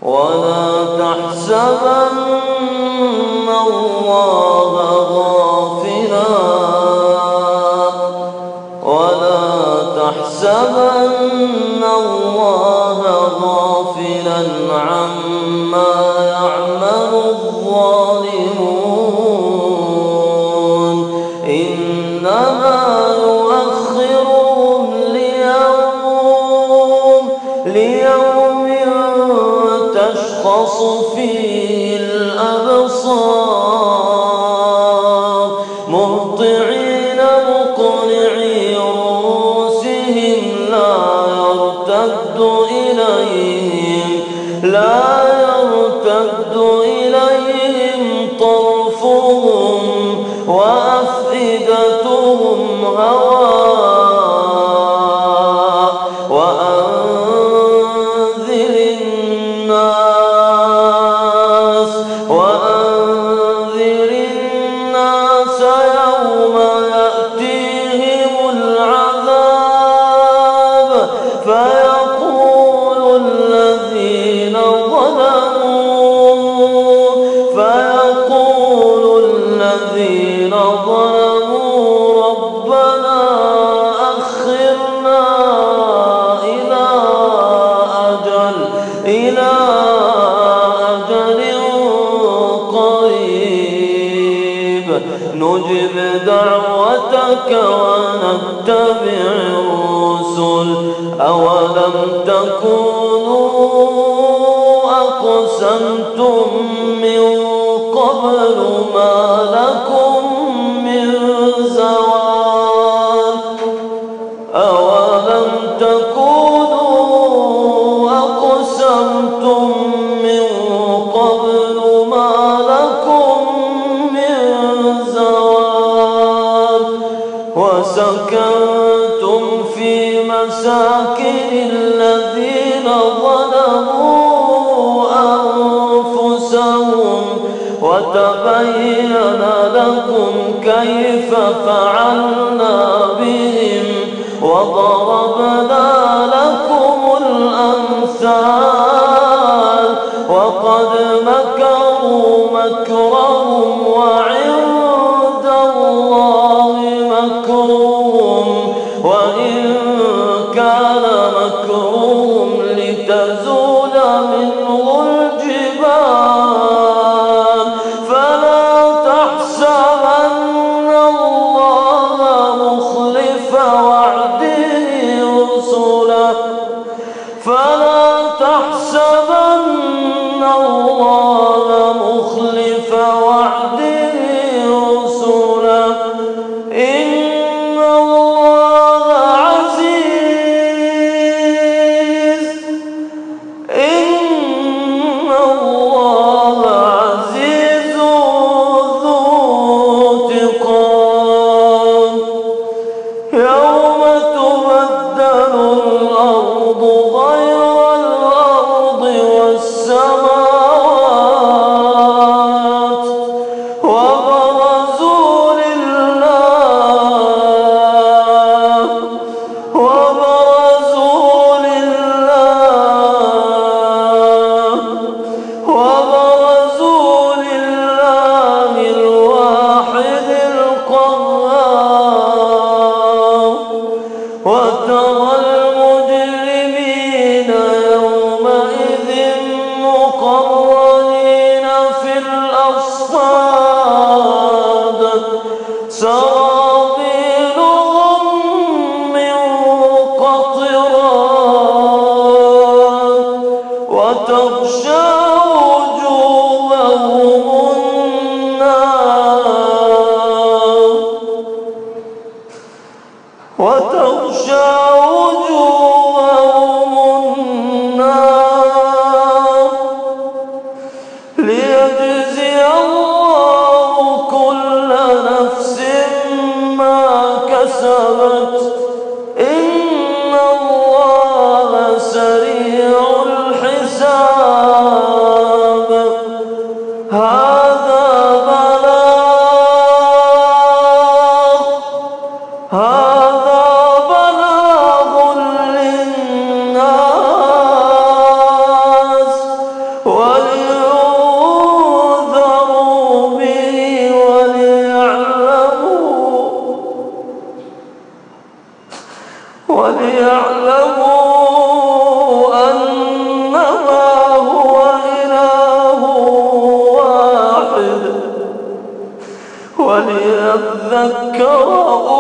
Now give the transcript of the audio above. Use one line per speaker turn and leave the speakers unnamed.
ولا تحسبن الله غافلا عما يعمل الظالمون إنما يؤخرهم ليوم تشخص فيه الأبصار مهطعين مقنعي رؤوسهم لا يرتد إليهم طرفهم وأفئدتهم هواء وأنذر الناس يوم يأتيهم العذاب فيقول الذين ظلموا ربنا أخرنا إلى أجل قريب نجب دعوتك ونتبع الرسل أولم تكونوا أقسمتم من قبل ما لكم من زوال أولم تكونوا أقسمتم من قبل ما لكم من زوال وسكنتم في مساكن الذين ظلموا أنفسهم وتبين لكم كيف فعلنا بهم وضربنا لكم الأمثال وقد مكروا مكرهم وعند الله مكرهم وإن كان مكرهم لتزول منه الجبال فلا تحسبن الله مخلف وعده رسله إن الله عزيز ذو انتقام يوم تبدل الأرض غير الأرض والسماوات وبرزوا لله الواحد القهار وترى المجرمين يومئذ مقرنين في الأصفاد سرابيلهم من قطران وتغشى وجوههم النار ليجزي الله كل نفس ما كسبت إن الله سريع الحساب وليعلموا أنما هو إله واحد وليذكر